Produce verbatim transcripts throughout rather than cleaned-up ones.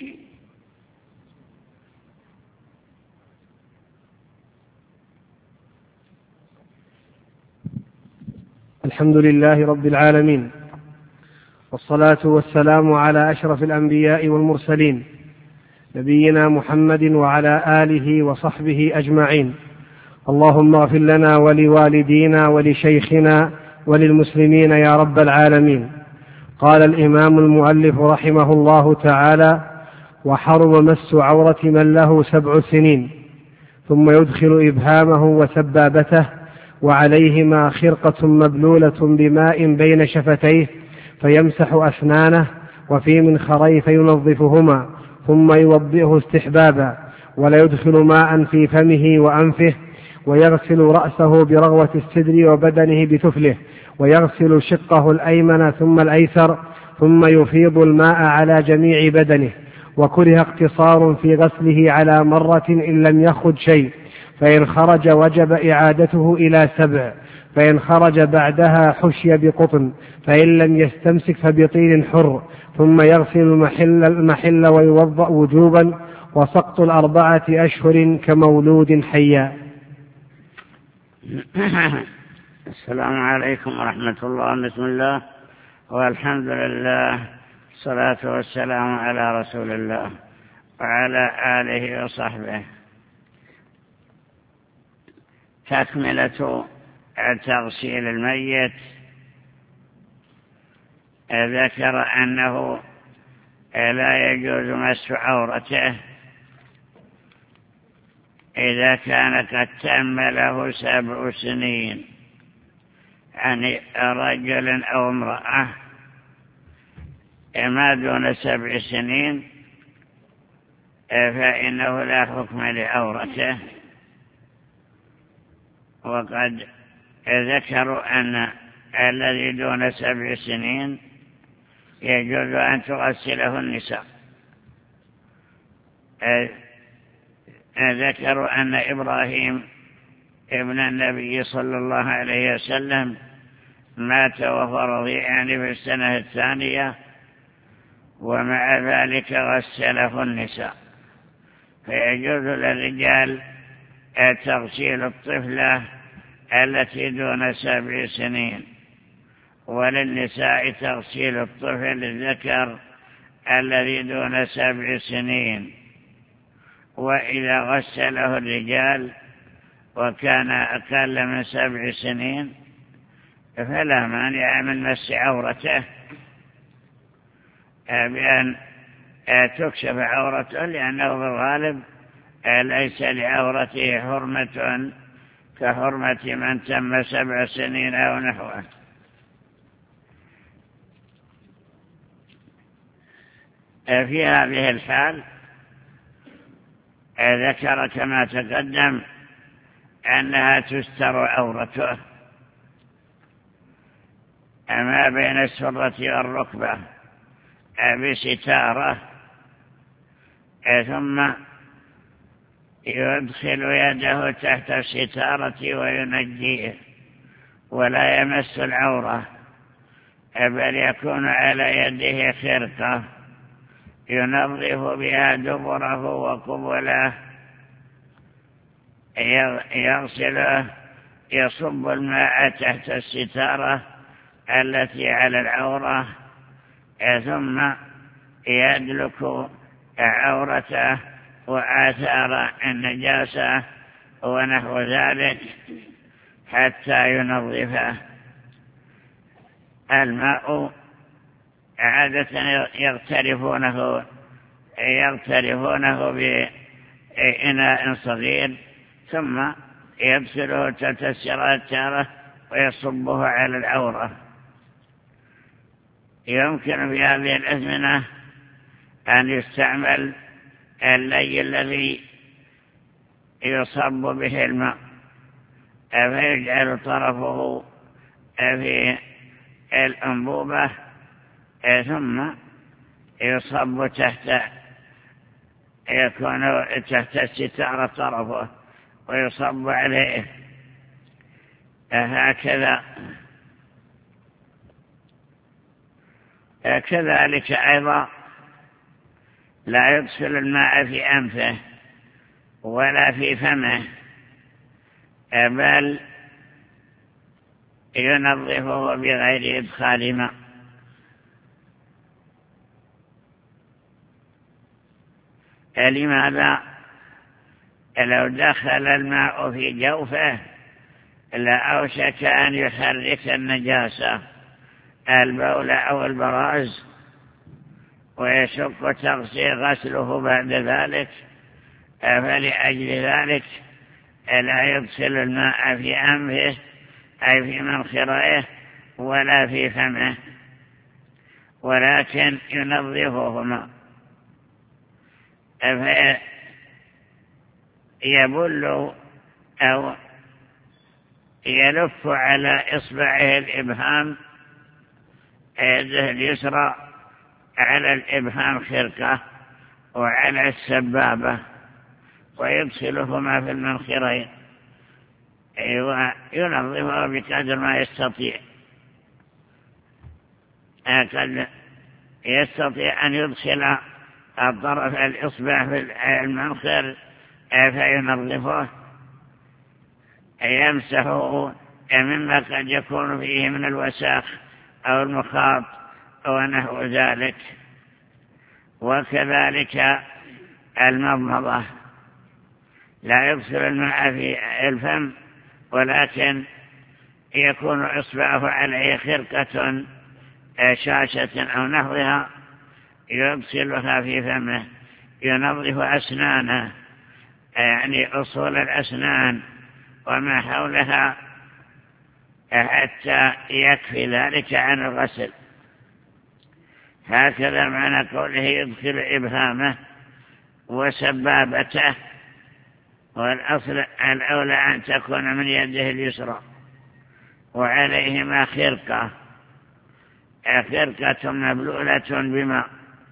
الحمد لله رب العالمين، والصلاة والسلام على أشرف الأنبياء والمرسلين، نبينا محمد وعلى آله وصحبه أجمعين. اللهم اغفر لنا ولوالدينا ولشيخنا وللمسلمين يا رب العالمين. قال الإمام المؤلف رحمه الله تعالى: وحرم مس عورة من له سبع سنين، ثم يدخل إبهامه وسبابته وعليهما خرقة مبلولة بماء بين شفتيه، فيمسح أسنانه وفي منخريه فينظفهما، ثم يوضئه استحبابا، ولا يدخل ماء في فمه وأنفه، ويغسل رأسه برغوة السدر وبدنه بتفله، ويغسل شقه الأيمن ثم الأيسر، ثم يفيض الماء على جميع بدنه. وكره اقتصار في غسله على مرة إن لم يخرج شيء، فإن خرج وجب إعادته إلى سبع، فإن خرج بعدها حشي بقطن، فإن لم يستمسك فبطين حر، ثم يغسل المحل, المحل ويوضأ وجوبا، وسقط الأربعة أشهر كمولود حيا. السلام عليكم ورحمة الله. بسم الله والحمد لله، الصلاة والسلام على رسول الله وعلى آله وصحبه. تكملة تغسيل الميت. ذكر أنه لا يجوز مس عورته إذا كان قد تم له سبع سنين، يعني رجل أو امرأة ما دون سبع سنين فإنه لا حكم لعورته. وقد ذكروا أن الذي دون سبع سنين يجوز أن تغسله النساء. ذكروا أن إبراهيم ابن النبي صلى الله عليه وسلم مات وهو رضيعا في السنة الثانية، ومع ذلك غسله النساء. فيجوز للرجال تغسيل الطفلة التي دون سبع سنين، وللنساء تغسيل الطفل الذكر الذي دون سبع سنين. وإذا غسله الرجال وكان أقل من سبع سنين فلا مانع من مس عورته بأن تكشف عورته، لأنه بالغالب ليس لعورته حرمة كحرمة من تم سبع سنين أو نحوه. في هذه الحال ذكر كما تقدم أنها تستر عورته ما بين السرة والركبة بستارة، ثم يدخل يده تحت الستارة وينجيه، ولا يمس العورة، بل يكون على يده خرقة ينظف بها دبره وقبله، يغسله، يصب الماء تحت الستارة التي على العورة، ثم يدلك عورته وآثار النجاسة ونحو ذلك حتى ينظفه. الماء عادة يغترفونه يغترفونه بإناء صغير، ثم يغسله تحت الستارة ويصبه على العورة. يمكن في هذه الأزمنة أن يستعمل اللي الذي يصب به الماء، فيجعل طرفه في الأنبوبة ثم يصب تحت يكون تحت الستارة طرفه ويصب عليه هكذا. كذلك أيضا لا يدخل الماء في أنفه ولا في فمه، بل ينظفه بغير إدخال ماء. لماذا؟ لو دخل الماء في جوفه لأوشك أن يحرك النجاسة البول أو البراز، ويشق غسله بعد ذلك، فلأجل ذلك لا يدخل الماء في أنفه أي في منخريه ولا في فمه، ولكن ينظفهما، فيبل أو يلف على إصبعه الإبهام يده اليسرى على الإبهام خرقة وعلى السبابة، ويدخلهما في المنخرين وينظفه بقدر ما يستطيع. قد يستطيع أن يدخل الطرف الإصبع في المنخر فينظفه، يمسحه مما قد يكون فيه من الوساخ أو المخاط ونحو ذلك. وكذلك المضمضة لا يدخل الماء في الفم، ولكن يكون إصبعه عليه خرقة شاشة أو نحوها يدخلها في فمه، ينظف أسنانه يعني أصول الأسنان وما حولها حتى يكفي ذلك عن الغسل. هكذا معنى قوله يدخل إبهامه وسبابته، والأصل الأولى أن تكون من يده اليسرى وعليهما خرقة خرقة مبلولة بماء،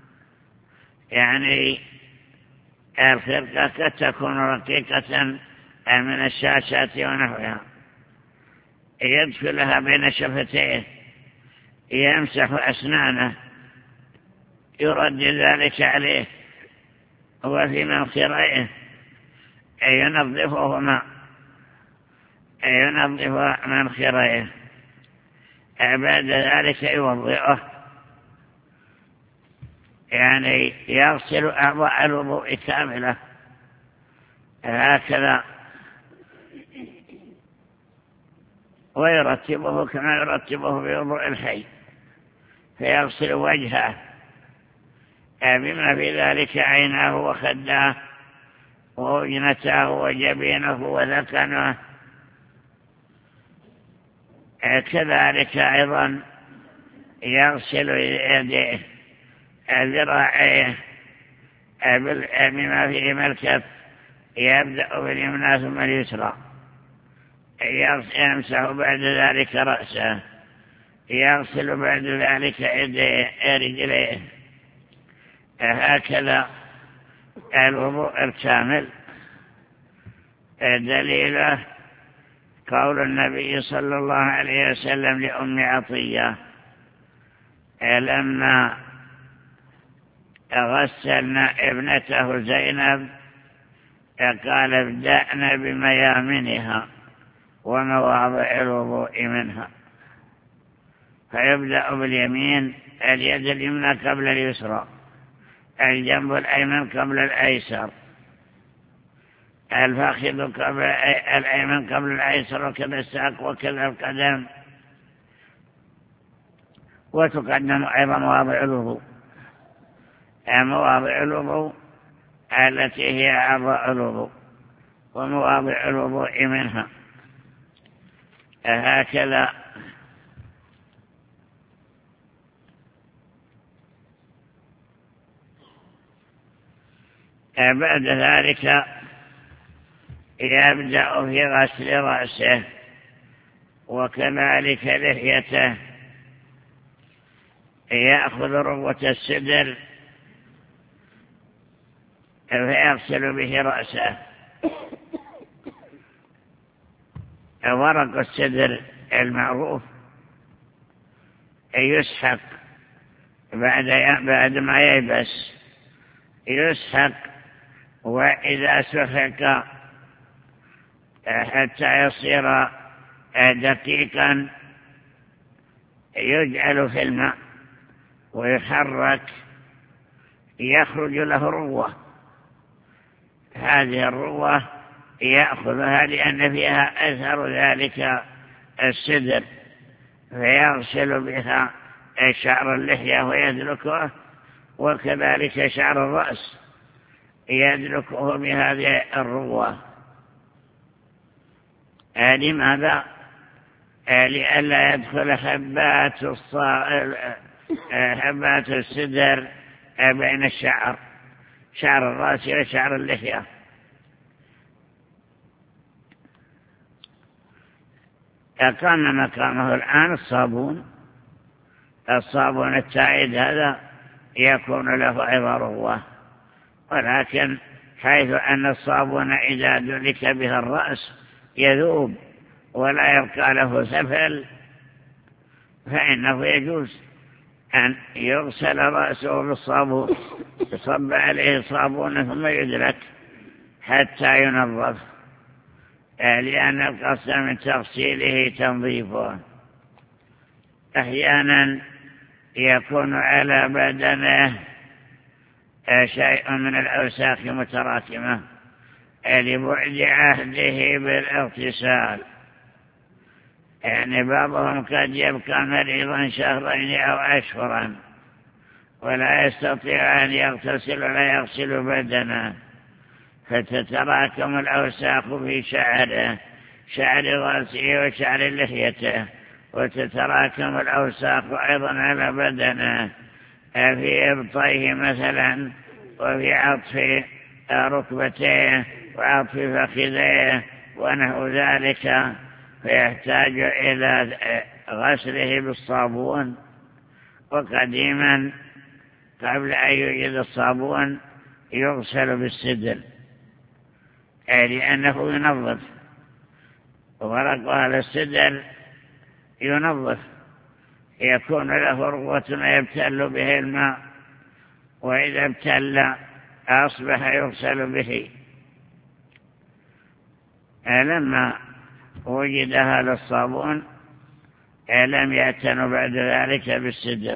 يعني الخرقة قد تكون رقيقة من الشاشات ونحوها، يدخلها بين شفتيه، يمسح أسنانه، يرد ذلك عليه وفي منخريه ينظفهما، ينظف منخريه، بعد ذلك يوضعه، يعني يغسل أعضاء الوضوء كاملة هكذا، ويرتبه كما يرتبه بوضوء الحي، فيغسل وجهه بما في ذلك عيناه وخداه ووجنته وجبينه وذقنه، كذلك أيضا يغسل يديه ذراعيه بما فيه الكف، يبدأ باليمنى ثم اليسرى، يمسح بعد ذلك رأسه، يغسل بعد ذلك يديه رجليه، هكذا الوضوء الكامل. دليله قول النبي صلى الله عليه وسلم لأم عطية لما غسلنا ابنته زينب قال ابدأنا بميامنها ومواضع الوضوء منها، فيبدأ باليمين، اليد اليمنى قبل اليسرى، الجنب الأيمن قبل الأيسر، الفخذ قبل الأيمن قبل الأيسر، وكذا الساق وكذا القدم، وتقدم أيضا مواضع الوضوء، مواضع الوضوء التي هي أعضاء الوضوء ومواضع الوضوء منها، هكذا. بعد ذلك يبدأ في غسل رأسه وكذلك لحيته، يأخذ ربوة السدر فيغسل به رأسه، ورق السدر المعروف يسحق بعد بعد ما ييبس يسحق، وإذا سحق حتى يصير دقيقا يجعل في الماء ويحرك يخرج له روة. هذه الروة يأخذها لأن فيها أثر ذلك السدر، فيغسل بها شعر اللحية ويدلكه، وكذلك شعر الرأس يدلكه بهذه الروة. لماذا؟ لئلا يدخل حبات حبات السدر بين الشعر، شعر الرأس وشعر اللحية. أقام مقامه الآن الصابون. الصابون التائد هذا يكون له أيضا روة، ولكن حيث أن الصابون إذا دلك به الرأس يذوب ولا يبقى له سفل، فإنه يجوز أن يغسل رأسه بالصابون، يصب عليه صابون ثم يدلك حتى ينظف، لأن القصد من تغسيله تنظيفه. أحيانا يكون على بدنه شيء من الأوساخ متراكمة لبعد عهده بالاغتسال، يعني بعضهم قد يبقى مريضا شهرين أو أشهرا ولا يستطيع أن يغتسل ولا يغسل بدنه، فتتراكم الأوساخ في شعره، شعر رأسه وشعر لحيته، وتتراكم الأوساخ أيضا على بدنه في إبطيه مثلا، وفي عطف ركبتيه وعطف فخذيه ونحو ذلك، فيحتاج إلى غسله بالصابون. وقديما قبل أن يوجد الصابون يغسل بالسدر لأنه ينظف، ورق هذا السدر ينظف، يكون له روة يبتل به الماء، وإذا ابتل أصبح يغسل به. لما وجد هذا الصابون لم يعتنوا بعد ذلك بالسدر،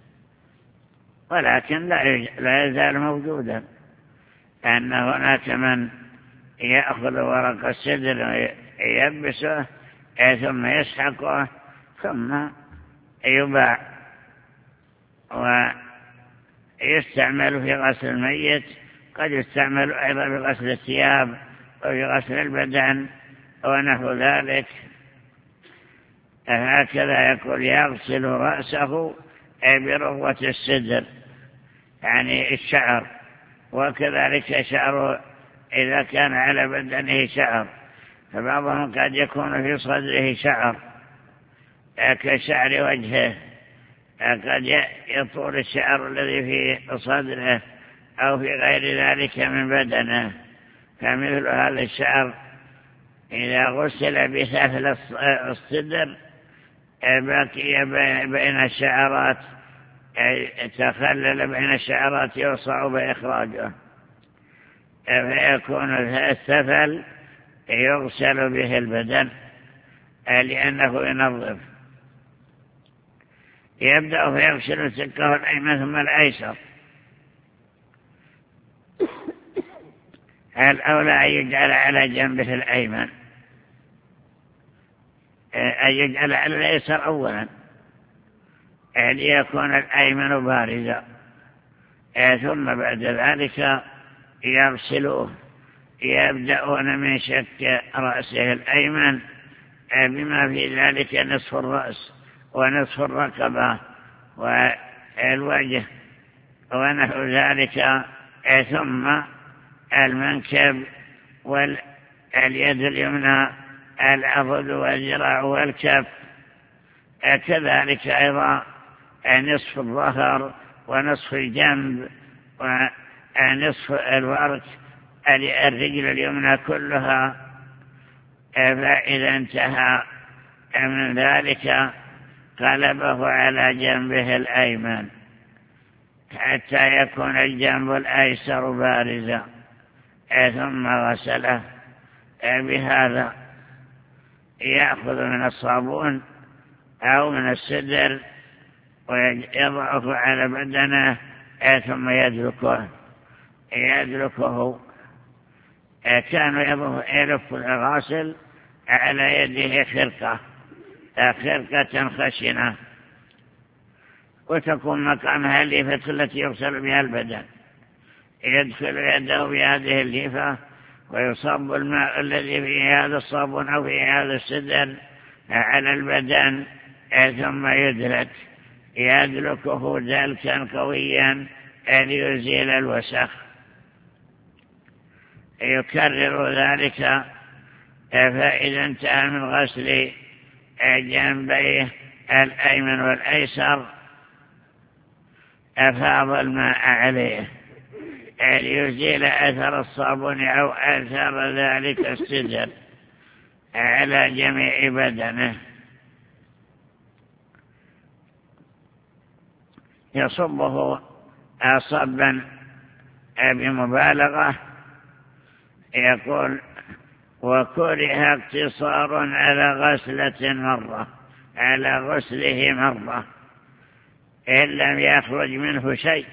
ولكن لا يزال موجودا أن هناك من يأخذ ورق السدر ويبسه ثم يسحقه ثم يباع ويستعمل في غسل الميت، قد يستعمل أيضا في غسل الثياب وفي غسل البدن ونحو ذلك. هكذا يقول يغسل رأسه بروة السدر يعني الشعر، وكذلك شعره إذا كان على بدنه شعر، فبعضهم قد يكون في صدره شعر كشعر وجهه، قد يطول الشعر الذي في صدره أو في غير ذلك من بدنه، فمثل هذا الشعر إذا غسل بسفل الصدر بقي بين الشعرات، تخلل بين الشعرات وصعب إخراجه، فيكون السفل يغسل به البدن لأنه ينظف. يبدأ فيغسل سكه الأيمن ثم الأيسر. الأولى أن يجعل على جنبه الأيمن، أن يجعل على الأيسر أولا ليكون الأيمن بارزا، ثم بعد ذلك يغسلوه. يبدأون من شك رأسه الأيمن بما في ذلك نصف الرأس ونصف الرقبة والوجه ونحو ذلك، ثم المنكب واليد اليمنى، العضد والذراع والكف، كذلك أيضا نصف الظهر ونصف الجنب ونصف الورك، الرجل اليمنى كلها. فإذا انتهى من ذلك قلبه على جنبه الأيمن. حتى يكون الجنب الأيسر بارزا ثم غسله بهذا. يأخذ من الصابون أو من السدر ويضعه على بدنه ثم يدلكه يدلكه كانوا يلف الغاسل على يده خرقة خرقة خشنة وتكون مكانها الليفة التي يغسل بها البدن. يدخل يده بهذه الليفة ويصب الماء الذي فيه هذا الصابون أو فيه هذا السدر على البدن ثم يدلك يدلكه دلكا قويا ليزيل الوسخ. يكرر ذلك فإذا انتهى من غسل جنبيه الأيمن والأيسر أفاض الماء عليه ليزيل أثر الصابون أو أثر ذلك السدر على جميع بدنه. يصبه صبا بمبالغة. يقول وكره اقتصار على غسلة مرة على غسله مرة إن لم يخرج منه شيء،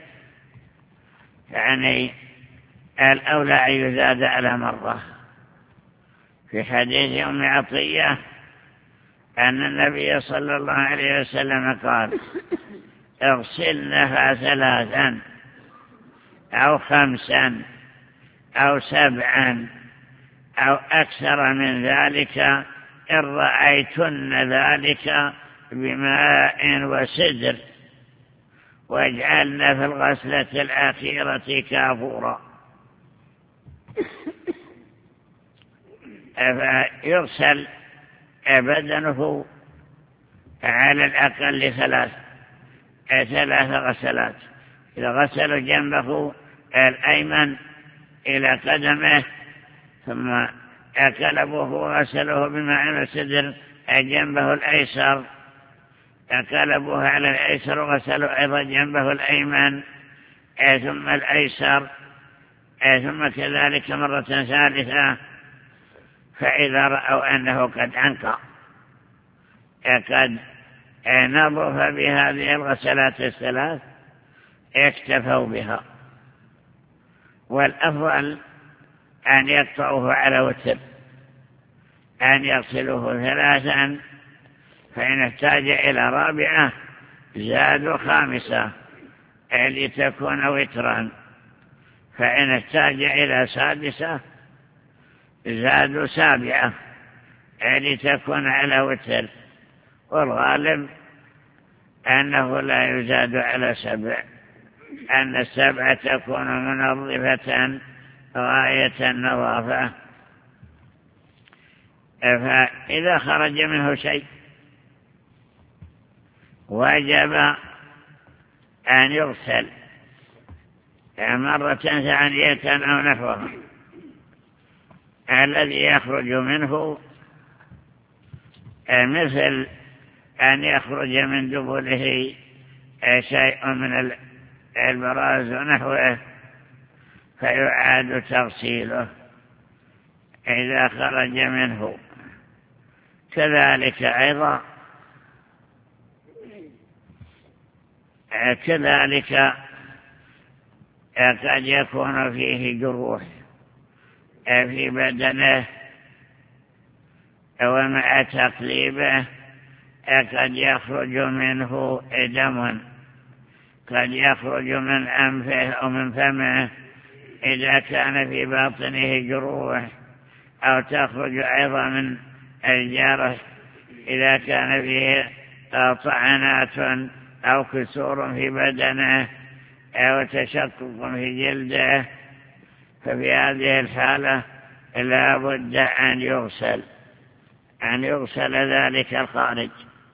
يعني الأولى أن يزاد على مرة. في حديث أم عطية أن النبي صلى الله عليه وسلم قال اغسلنها ثلاثا أو خمسا أو سبعا أو أكثر من ذلك إن رأيتن ذلك بماء وسدر واجعلنا في الغسلة الأخيرة كافورا. فيغسل بدنه على الأقل ثلاث ثلاث غسلات. إذا غسل جنبه الأيمن إلى قدمه ثم أكلبه وغسله بماء وسدر جنبه الأيسر، أكلبه على الأيسر وغسله أيضا جنبه الأيمن ثم الأيسر ثم كذلك مرة ثالثة. فإذا رأوا أنه قد أنقى قد نظف بهذه الغسلات الثلاث اكتفوا بها. والأفضل أن يقطعوه على وتر، أن يغسلوه ثلاثا، فإن احتاج إلى رابعة زادوا خامسة لتكون وترا، فإن احتاج إلى سادسة زادوا سابعة لتكون على وتر. والغالب أنه لا يزاد على سبع، أن السبع تكون منظفة غاية النظافة. فإذا خرج منه شيء وجب أن يغسل مرة ثانية أو نحوها. الذي يخرج منه مثل أن يخرج من دبله شيء من البراز ونحوه فيعاد تغسيله إذا خرج منه. كذلك أيضا كذلك قد يكون فيه جروح في بدنه ومع تقليبه قد يخرج منه دم، قد يخرج من أنفه أو من فمه إذا كان في باطنه جروح، أو تخرج أيضا من الجرح إذا كان فيه طعنات أو كسور في بدنه أو تشقق في جلده. ففي هذه الحالة لا بد أن يغسل أن يغسل ذلك الخارج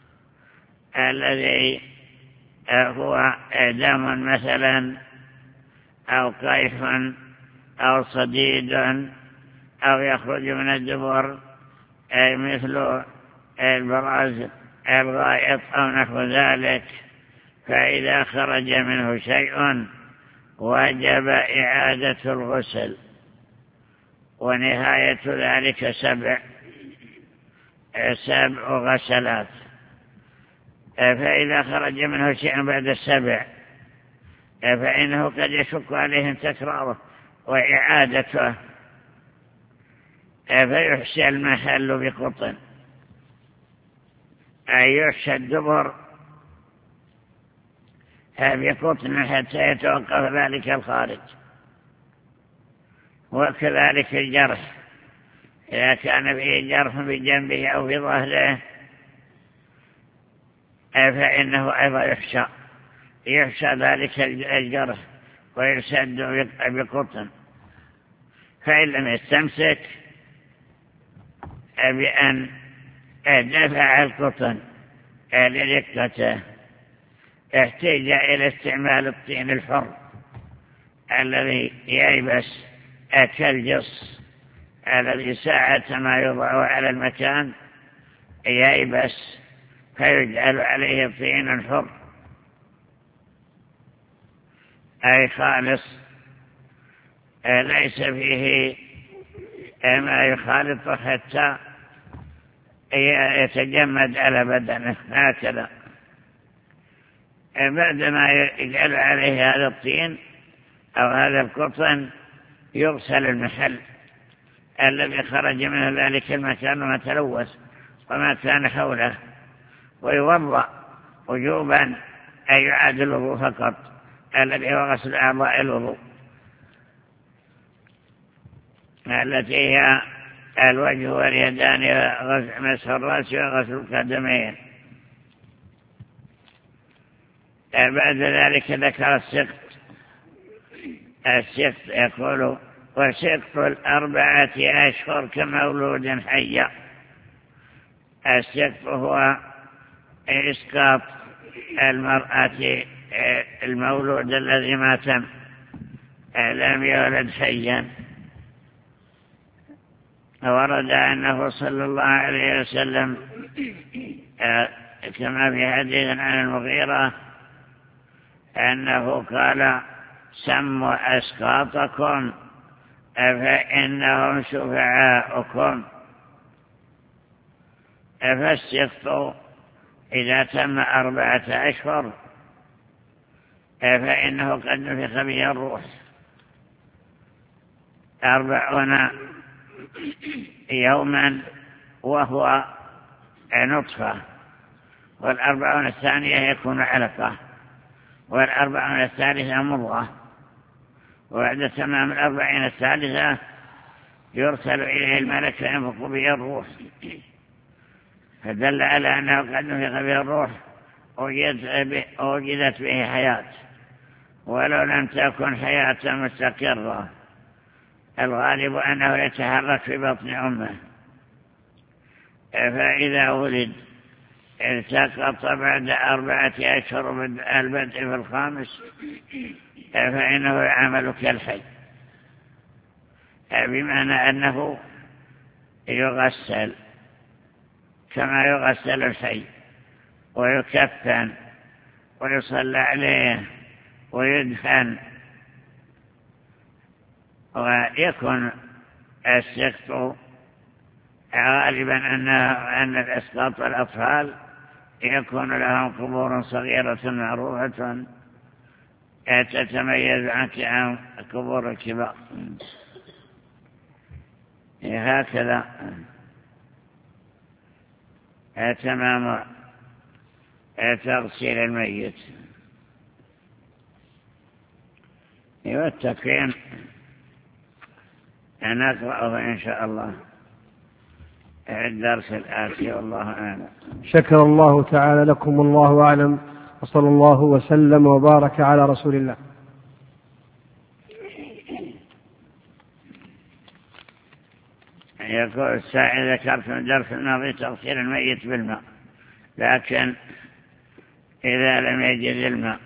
الذي هو دم مثلا أو قيح أو صديد أو يخرج من الدبر أي مثل البراز الغائط أو نحو ذلك، فإذا خرج منه شيء وجب إعادة الغسل، ونهاية ذلك سبع سبع غسلات. فإذا خرج منه شيء بعد السبع فإنه قد يشك عليهم تكراره وإعادته، فيحشى المحل بقطن، أي يحشى الدبر بقطن حتى يتوقف ذلك الخارج. وكذلك الجرح، إذا كان به جرح بجنبه أو في ظهره فإنه أيضا يحشى يحشى ذلك الجرح ويسد بقطن. فإن لم يستمسك بأن دفع القطن لرقته احتاج إلى استعمال الطين الحر الذي ييبس كالجص، الذي ساعة ما يضع على المكان ييبس فيجعل عليه طين حر أي خالص ليس فيه ما يخالط حتى يتجمد على بدنه هكذا. بعدما يجعل عليه هذا الطين أو هذا القطن يغسل المحل الذي خرج منه ذلك المكان وما تلوث وما كان حوله، ويوضأ وجوبا أن يعاد الوضوء فقط الذي هو غسل أعضاء الوضوء التي هي الوجه واليدان ومسح الرأس وغسل القدمين. بعد ذلك ذكر السقط. السقط يقول: وسقط الأربعة أشهر كمولود حي. السقط هو إسقاط المرأة المولود الذي ما تم لم يولد حيا. ورد أنه صلى الله عليه وسلم كما في حديث عن المغيرة أنه قال: سموا أسقاطكم فإنهم شفعاؤكم. فالسقط إذا تم أربعة أشهر فإنه قد نفخ به الروح أربعون يوما وهو نطفة، والأربعون الثانية يكون علقة، والأربعون الثالثة مضغة، وبعد تمام الأربعين الثالثة يرسل إليه الملك فينفخ به الروح. فدل على أنه قد نفخ به الروح وجدت به حياة، ولو لم تكن حياة مستقرة. الغالب أنه يتحرك في بطن أمه، فإذا ولد التقط بعد أربعة أشهر من البدء في الخامس فإنه يعمل كالحي، بمعنى أنه يغسل كما يغسل الحي ويكفن ويصلى عليه ويدفن. ويكون السقط غالبا أن الإسقاط الأطفال يكون لهم قبور صغيرة معروفة تتميز عن قبور الكبار. هكذا تمام تغسيل الميت. والتكفين نقرأه إن شاء الله الدرس الآتي، والله أعلم. شكر الله تعالى لكم، والله أعلم، وصلى الله وسلم وبارك على رسول الله. يقول السائل: ذكرت من درس الماضي تغسيل الميت بالماء، لكن إذا لم يجد الماء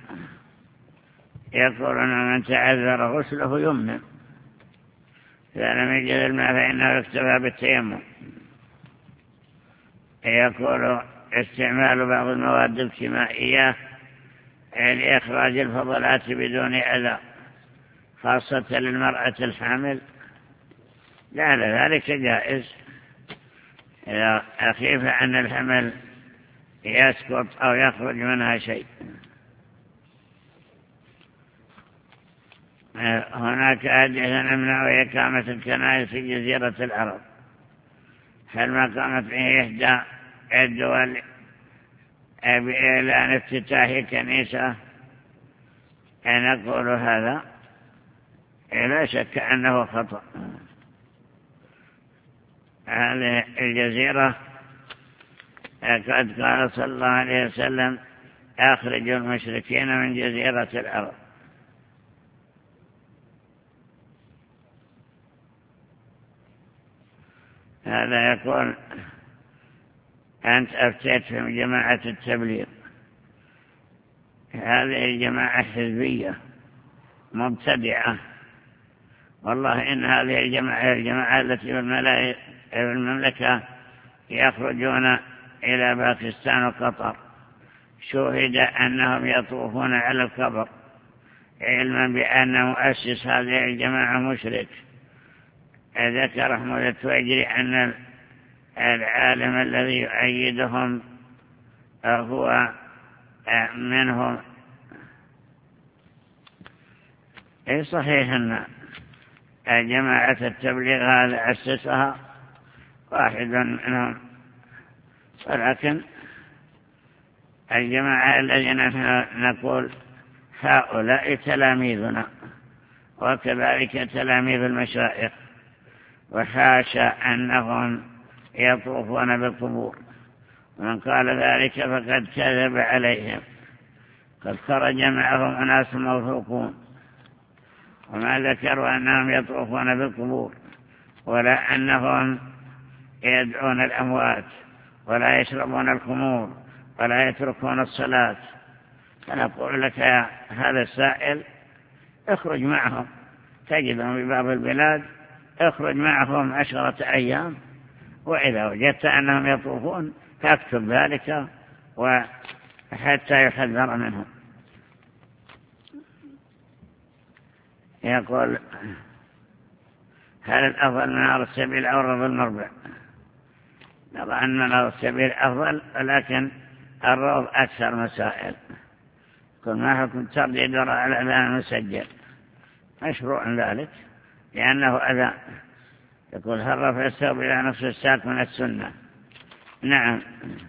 يقولون من تعذر غسله يمنع، إذا لم يجد الماء فإنه يكتفى بالتيمم. يقول: استعمال بعض المواد الكيميائية لإخراج الفضلات بدون أذى، خاصة للمرأة الحامل، لعل ذلك جائز إذا أخيف أن الحمل يسقط أو يخرج منها شيء. هناك حديث يمنع إقامة الكنائس في جزيرة العرب، هل ما قامت به إحدى الدول بإعلان افتتاح كنيسة؟ نقول هذا لا شك أنه خطأ. هذه الجزيرة قد قال صلى الله عليه وسلم: أخرجوا المشركين من جزيرة العرب. هذا يقول: أنت أفتيت في جماعة التبليغ، هذه الجماعة حزبية مبتدعة، والله إن هذه الجماعة الجماعة التي في المملكة يخرجون إلى باكستان وقطر، شهد أنهم يطوفون على القبر، علما بأن مؤسس هذه الجماعة مشرك. ذكر أحمد التويجري أن العالم الذي يؤيدهم هو منهم. أي صحيح أن جماعة التبليغ هذا أسسها واحد منهم، ولكن الجماعة الذين نقول هؤلاء تلاميذنا وكذلك تلاميذ المشايخ، وحاشا أنهم يطوفون بالقبور، ومن قال ذلك فقد كذب عليهم. قد خرج معهم أناس موثوقون وما ذكروا أنهم يطوفون بالقبور ولا أنهم يدعون الأموات ولا يشربون الخمور ولا يتركون الصلاة. فنقول لك يا هذا السائل اخرج معهم، تجدهم ببعض البلاد، اخرج معهم عشرة أيام، وإذا وجدت أنهم يطوفون فاكتب ذلك وحتى يحذر منهم. يقول: هل الأفضل منار السبيل أو الروض المربع؟ نرى أن منار السبيل أفضل، ولكن الروض أكثر مسائل. كل ما حكم ترديد وراء الأذان المسجل؟ مشروع ذلك لأنه أذى. يقول: هل رفع الثوب إلى نصف الساق من السنة؟ نعم،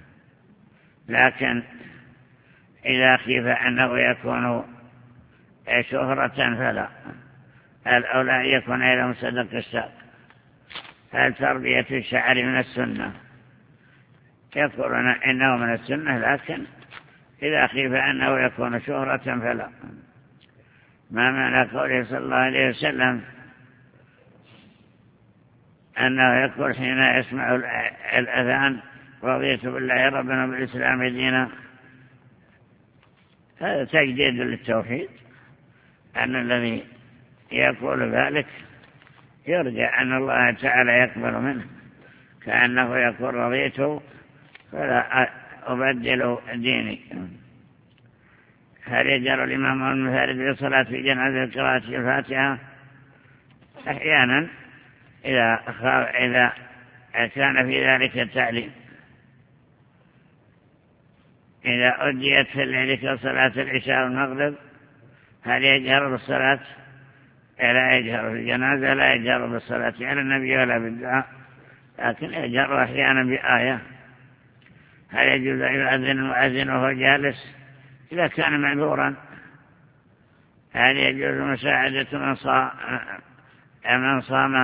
لكن إذا خيف أنه يكون شهرة فلا. الأولى يكون إلى مصدق الساق. هل تربية الشعر من السنة؟ يقولون إنه من السنة، لكن إذا خيف أنه يكون شهرة فلا. ما معنى قوله صلى الله عليه وسلم أنه يقول حين يسمع الأذان: رضيت بالله ربنا بالإسلام دينا؟ هذا تجديد للتوحيد، أن الذي يقول ذلك يرجى أن الله تعالى يقبل منه، كأنه يقول: رضيت فلا أبدل ديني. هل يجر الإمام المنفرد بالصلاة في جنازة قراءة الفاتحة؟ أحيانا إذا إذا كان في ذلك التعليم. إذا أديت في الليل كصلاة العشاء والمغرب هل يجهر بالصلاة؟ لا يجهر في الجنازة، لا يجهر بالصلاة على النبي ولا بالدعاء، لكن يجهر أحيانا بآية. هل يجوز أن يؤذن المؤذن وهو جالس إذا كان معذورا؟ هل يجوز مساعدة من صام من صام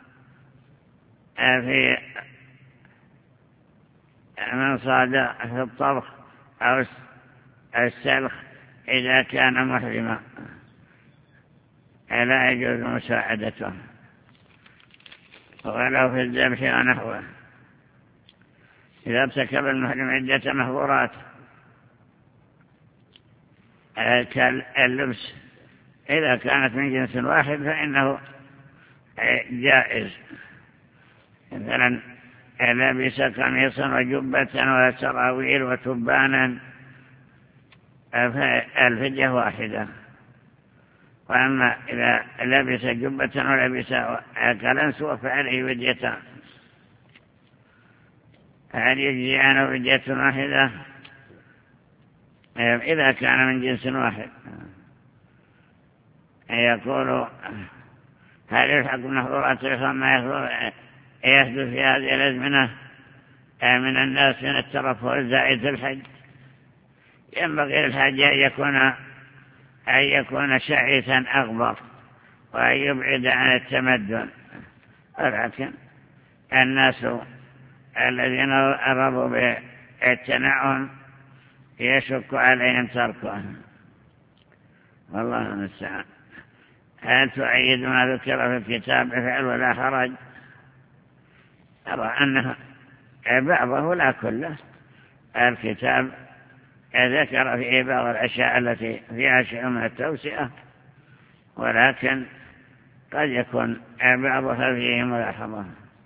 في من صاد في الطبخ أو السلخ إذا كان محرما؟ لا يجوز مساعدته ولو في الذبح ونحوه. إذا ارتكب المحرم عدة محظورات كاللبس، إذا كانت من جنس واحد فإنه جائز، مثلا لبس قميصا وجبة وسراويل وتبانا فالفدية واحدة. وأما إذا لبس جبة ولبس كلنسوة فعليه فديتان. هل يجزي عنه فدية واحدة إذا كان من جنس واحد؟ يقول هل يلحق محظورات الإحرام ما يحدث في هذه الأزمنة من الناس من الترفه الزائد في الحج؟ ينبغي للحج أن يكون أن يكون شعيثا أغبر وأن يبعد عن التمدن. ولكن الناس الذين أرضوا بالتنعم يشك عليهم تركه، والله المستعان. هل تؤيد ما ذكر في الكتاب بفعل ولا حرج؟ أرى أنه بعضه لا كله. الكتاب ذكر في بعض الأشياء التي فيها شيء من التوسعة، ولكن قد يكون بعضها فيه ملاحظة.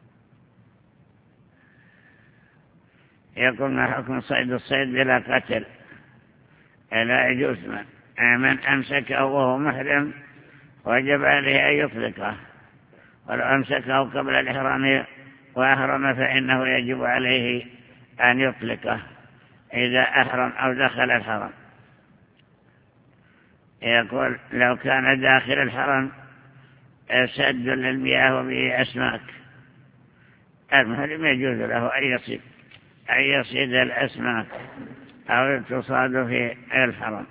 يقول ما حكم صيد الصيد بلا قتل؟ لا يجوز. من أمسكه وهو محرم وجب عليه أن يطلقه، ولو أمسكه قبل الإحرام وأحرم فإنه يجب عليه أن يطلقه إذا أحرم أو دخل الحرم. يقول لو كان داخل الحرم سد للمياه وبه أسماك، المحرم يجوز له أن يصيد أن يصيد الأسماك أو تصاد في الحرم.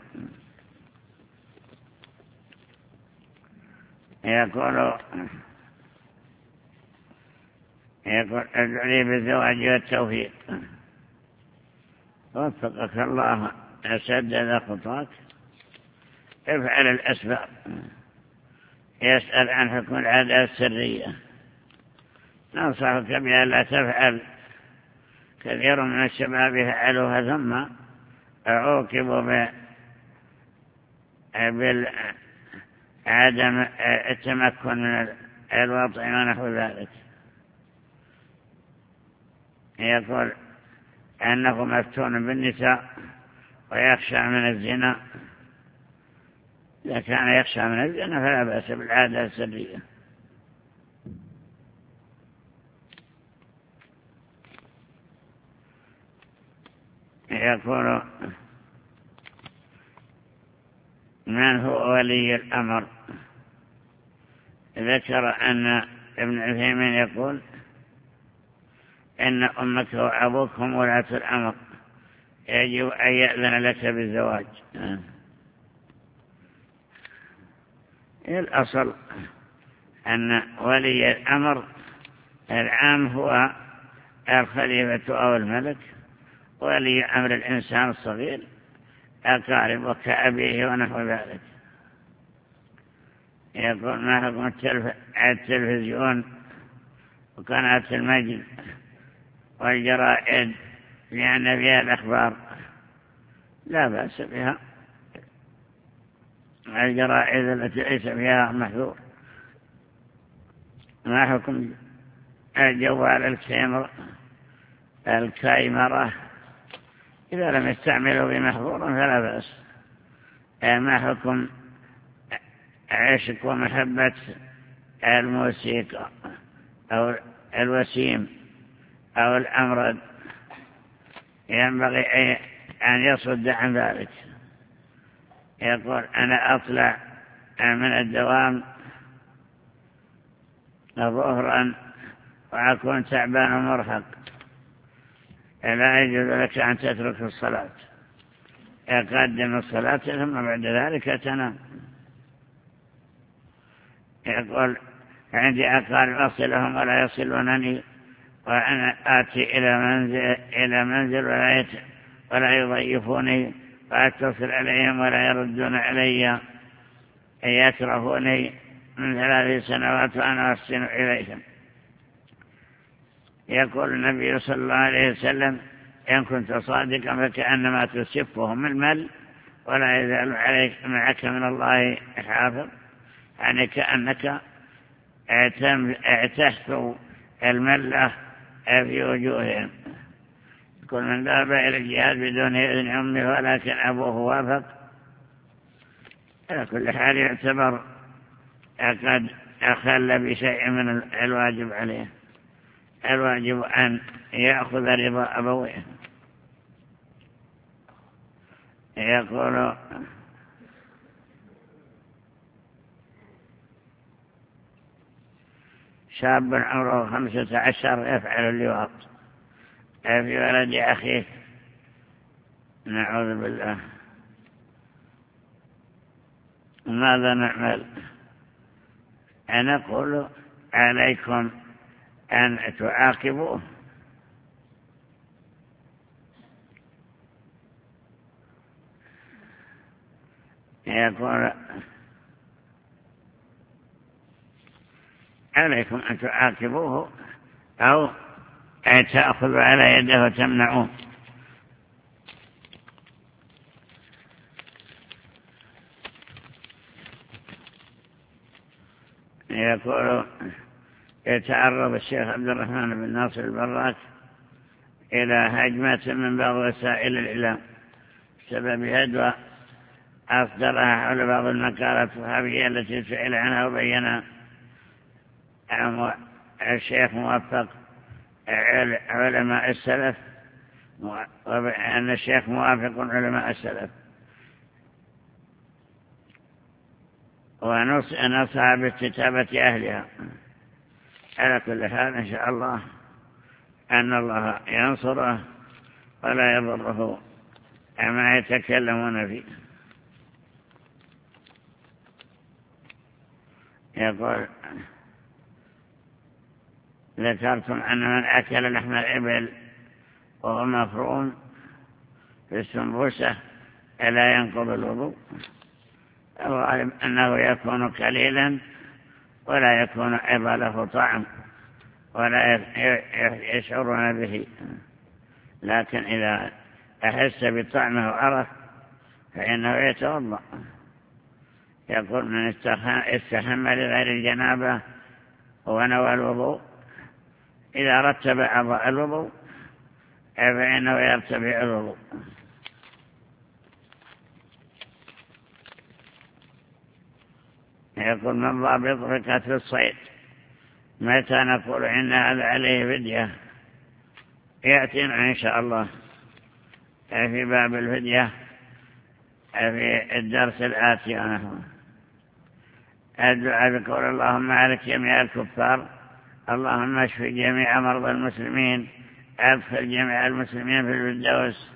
يقول يقول ادعو لي بالزواج والتوفيق. وفقك الله سدد خطاك. افعل الأسباب. يسأل عن حكم العادة السرية. ننصحك بأن لا تفعل. كثير من الشباب فعلوها ثم عوقبوا بعدم التمكن من الوطء ونحو ذلك. يقول أنه مفتون بالنساء ويخشى من الزنا. إذا كان يخشى من الزنا فلا بأس بالعادة السرية. يقول من هو ولي الأمر؟ ذكر أن ابن عثيمين يقول إن أمك وأبوك هم ولاة الأمر، يجب أن يأذن لك بالزواج. الأصل أن ولي الأمر العام هو الخليفة أو الملك. ولي أمر الإنسان الصغير أقارب كأبيه ونحو ذلك. يقول ما حكم التلفزيون وقناة المجد والجرائد لأن فيها الأخبار؟ لا بأس بها. الجرائد التي ليس فيها محظور. ما حكم الجوال الكاميرا الكاميرا إذا لم يستعملوا بمحظور فلا بأس؟ ما حكم عشق ومحبة الموسيقى أو الوسيم أو الأمرد؟ ينبغي أن يصد عن ذلك. يقول أنا أطلع من الدوام ظهرا وأكون تعبان ومرهق، لا يجوز لك أن تترك الصلاة. يقدم الصلاة ثم بعد ذلك تنام. يقول عندي أقارب أصلهم ولا يصلونني، وأنا آتي إلى منزل, إلى منزل ولا, يت... ولا يضيفوني، فأتصل عليهم ولا يردون علي، يكرهوني من ثلاث سنوات وأنا أحسن إليهم. يقول النبي صلى الله عليه وسلم إن كنت صادقا فكأنما تسفهم المل ولا يزال عليك معك من الله حافظ، يعني كأنك اعتهت الملة في وجوههم. كل من ذهب إلى الجهاد بدون إذن أمه ولكن أبوه وافق، على كل حال يعتبر قد أخل بشيء من الواجب عليه. الواجب أن يأخذ رضا أبويه. يقول شاب عمره خمسة عشر يفعل اللواط في ولد أخيه، نعوذ بالله، ماذا نعمل؟ أنا أقول عليكم أن تعاقبوه، يقول عليكم أن تعاقبوه أو تأخذوا على يده وتمنعوه. يقول يتعرض الشيخ عبد الرحمن بن ناصر البراك إلى هجمة من بعض وسائل الإعلام بسبب هدوى أصدرها حول بعض المقالات الصحفية التي سئل عنها وبين الشيخ موفق علماء السلف وأن الشيخ موافق علماء السلف، ونصها باستتابة أهلها. على كل حال إن شاء الله أن الله ينصره ولا يضره أما يتكلمون فيه. يقول ذكرتم أن من أكل لحم الإبل وهو مفروم في السنبوسة ألا ينقض الوضوء؟ الغالب أنه يكون قليلا ولا يكون أيضا له طعم ولا يشعرون به، لكن إذا أحس بطعمه وعرف فإنه يتوضأ. يقول من استحم لغير الجنابة ونوى الوضوء إذا رتب أعضاء الوضوء فإنه يرتبع الوضوء. يقول من ضابط ركعة الصيد متى نقول إن هذا عليه فدية؟ يأتينا إن شاء الله في باب الفدية في الدرس الآتي ونحوه. الدعاء بقول اللهم عليك جميع الكفار، اللهم اشف جميع مرضى المسلمين، ادخل جميع المسلمين في الفردوس.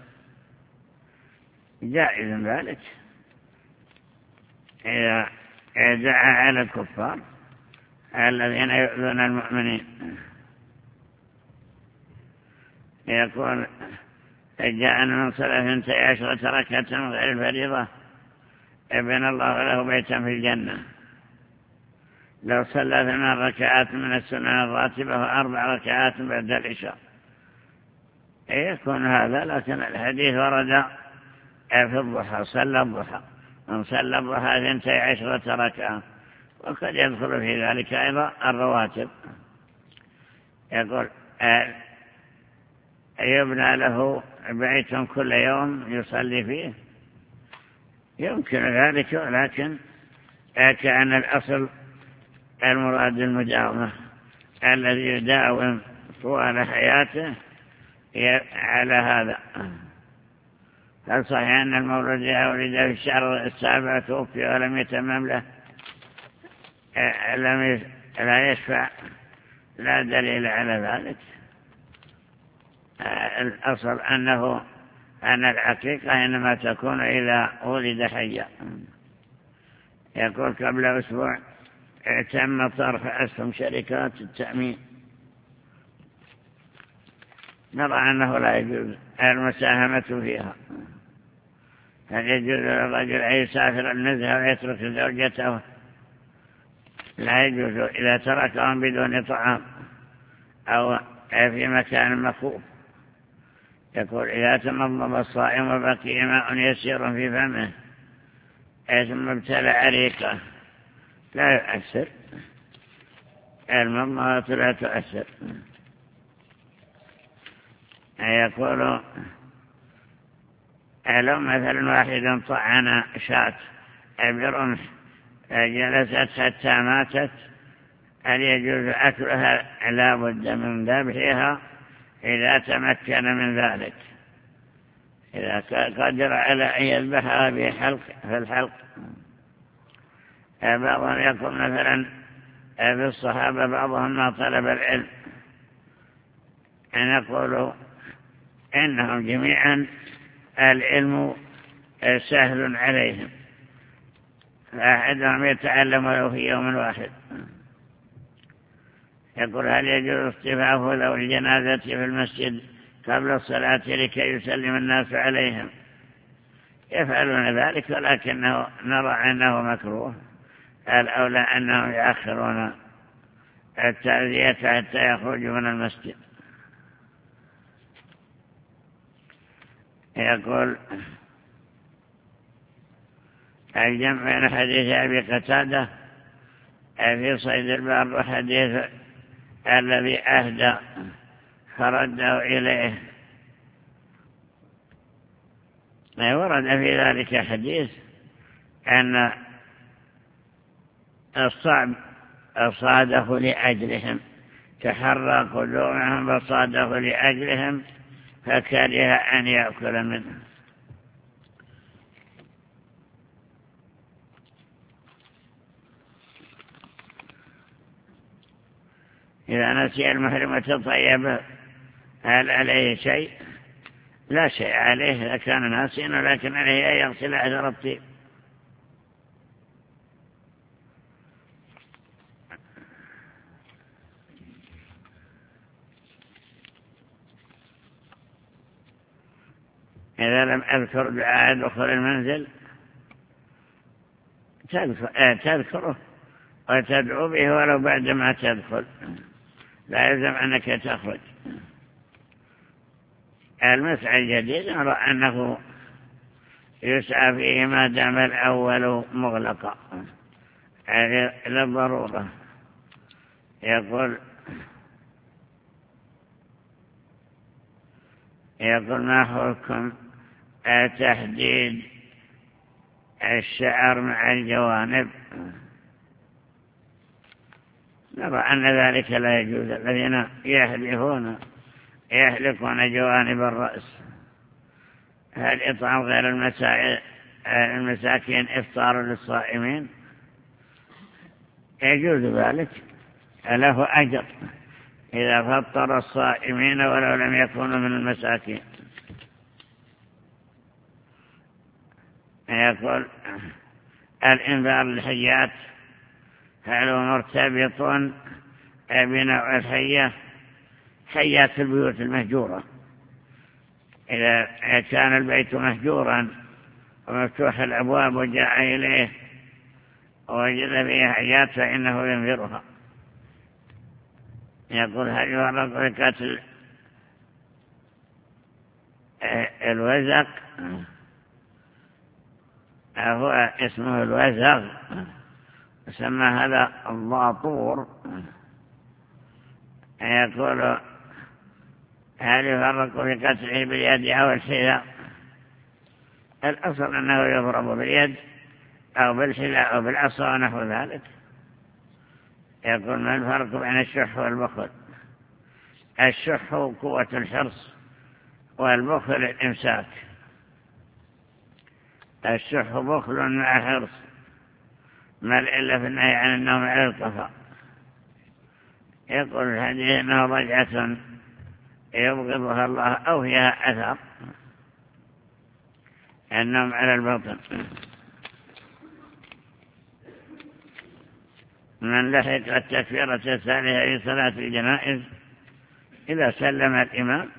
جائز ذلك إذا دعا على الكفار الذين يؤذون المؤمنين. يقول جاءنا من صلاة اثنتي عشرة ركعة من غير الفريضة ابن الله له بيتا في الجنة. لو صلى ثمان ركعات من السنن الراتبة وأربع ركعات بعد العشاء يكون هذا، لكن الحديث ورد في الضحى صلى الضحى من صلى الضحى اثنتي عشرة ركعة، وقد يدخل في ذلك أيضا الرواتب. يقول يبنى له بيت كل يوم يصلي فيه، يمكن ذلك، ولكن كأن الأصل المراد المداومة الذي يداوم طوال حياته على هذا. هل صحيح أن المولود إذا ولد في الشهر السابع توفي ولم يتمم له لم لا يشفع؟ لا دليل على ذلك. الأصل أنه أن الحقيقة إنما تكون إذا ولد حيا. يقول قبل أسبوع تم طرح أسهم شركات التأمين، نرى أنه لا يجوز المساهمة فيها. هل يجوز للرجل أن يسافر النزهة ويترك زوجته؟ لا يجوز إذا تركهم بدون طعام أو في مكان مخوف. يقول إذا تمضمض الصائم وبقي ماء يسير في فمه ثم ابتلع ريقه لا يؤثر، المضمضة لا تؤثر. يقول لو مثلا واحد طعن شاة برمح جلست حتى ماتت هل يجوز أكلها؟ لا بد من ذبحها إذا تمكن من ذلك، إذا قدر على أن يذبحها بحلق في الحلق. بعضهم يقول مثلا في الصحابة بعضهم ما طلب العلم، نقول إنهم جميعا العلم سهل عليهم، فأحدهم يتعلم ولو في يوم واحد. يقول هل يجوز اصطفافه له الجنازة في المسجد قبل الصلاة لكي يسلم الناس عليهم؟ يفعلون ذلك، ولكنه نرى أنه مكروه، الأولى أنهم يأخرون التعزية حتى يخرجوا من المسجد. يقول الجمع بين حديث أبي قتادة في صيد البر وحديث الذي أهدى فرده إليه، ورد في ذلك حديث أن الصعب صاده لأجلهم، تحرى قدومهم فصاده لأجلهم فكره أن يأكل منه. إذا نسي المحرم وتطيب هل عليه شيء؟ لا شيء عليه إذا كان ناسيا، ولكن عليه أن يغسل أثر الطيب. إذا لم أذكر دعاء دخول المنزل تذكره وتدعو به ولو بعدما تدخل، لا يلزم أنك تخرج. المسعى الجديد نرى أنه يسعى فيه ما دام الأول مغلقا للضرورة. يقول يقول ما حكم تحديد الشعر مع الجوانب؟ نرى أن ذلك لا يجوز. الذين يحلقون يحلقون جوانب الرأس، هل إطعام غير المساكين إفطار للصائمين؟ يجوز ذلك، له أجر إذا فطر الصائمين ولو لم يكونوا من المساكين. يقول الإنذار للحيات هل هو مرتبط بنوع الحية؟ حيات البيوت المهجورة، إذا كان البيت مهجورا ومفتوح الأبواب وجاء إليه ووجد فيه حيات فإنه ينذرها. يقول هل يورد بقتل الوزق؟ هو اسمه الوزغ، سمى هذا الضاطور. يقول هل يفرق في قتله باليد أو الحذاء؟ الأصل أنه يضرب باليد أو بالحذاء أو بالعصا ونحو ذلك. يقول ما الفرق بين الشح والبخل؟ الشح قوة الحرص والبخل الإمساك. الشح بخل مع حرص، ما إلا في النهي عن النوم على القفا. يقول الحديث انه رجعة يبغضها الله او فيها اثر، النوم على البطن. من لحق التكبيرة الثانية في صلاة الجنائز إذا سلم الإمام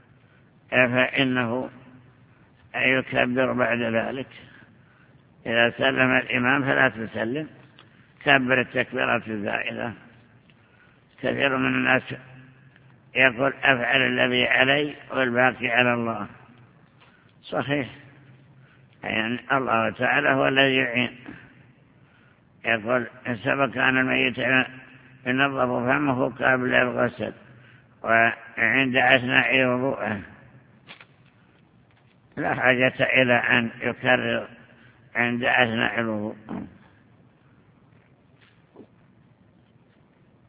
فإنه يكبر بعد ذلك. إذا سلم الإمام فلا تسلم، كبر التكبيرة الزائدة. كثير من الناس يقول أفعل الذي علي والباقي على الله. صحيح، يعني الله تعالى هو الذي يعين. يقول سبق أن الميت ينظف فمه قبل الغسل وعند أثناء وضوءه لا حاجة إلى أن يكرر عند أثناء الوضوء.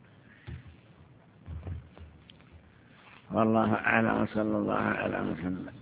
والله أعلم، صلى الله على محمد.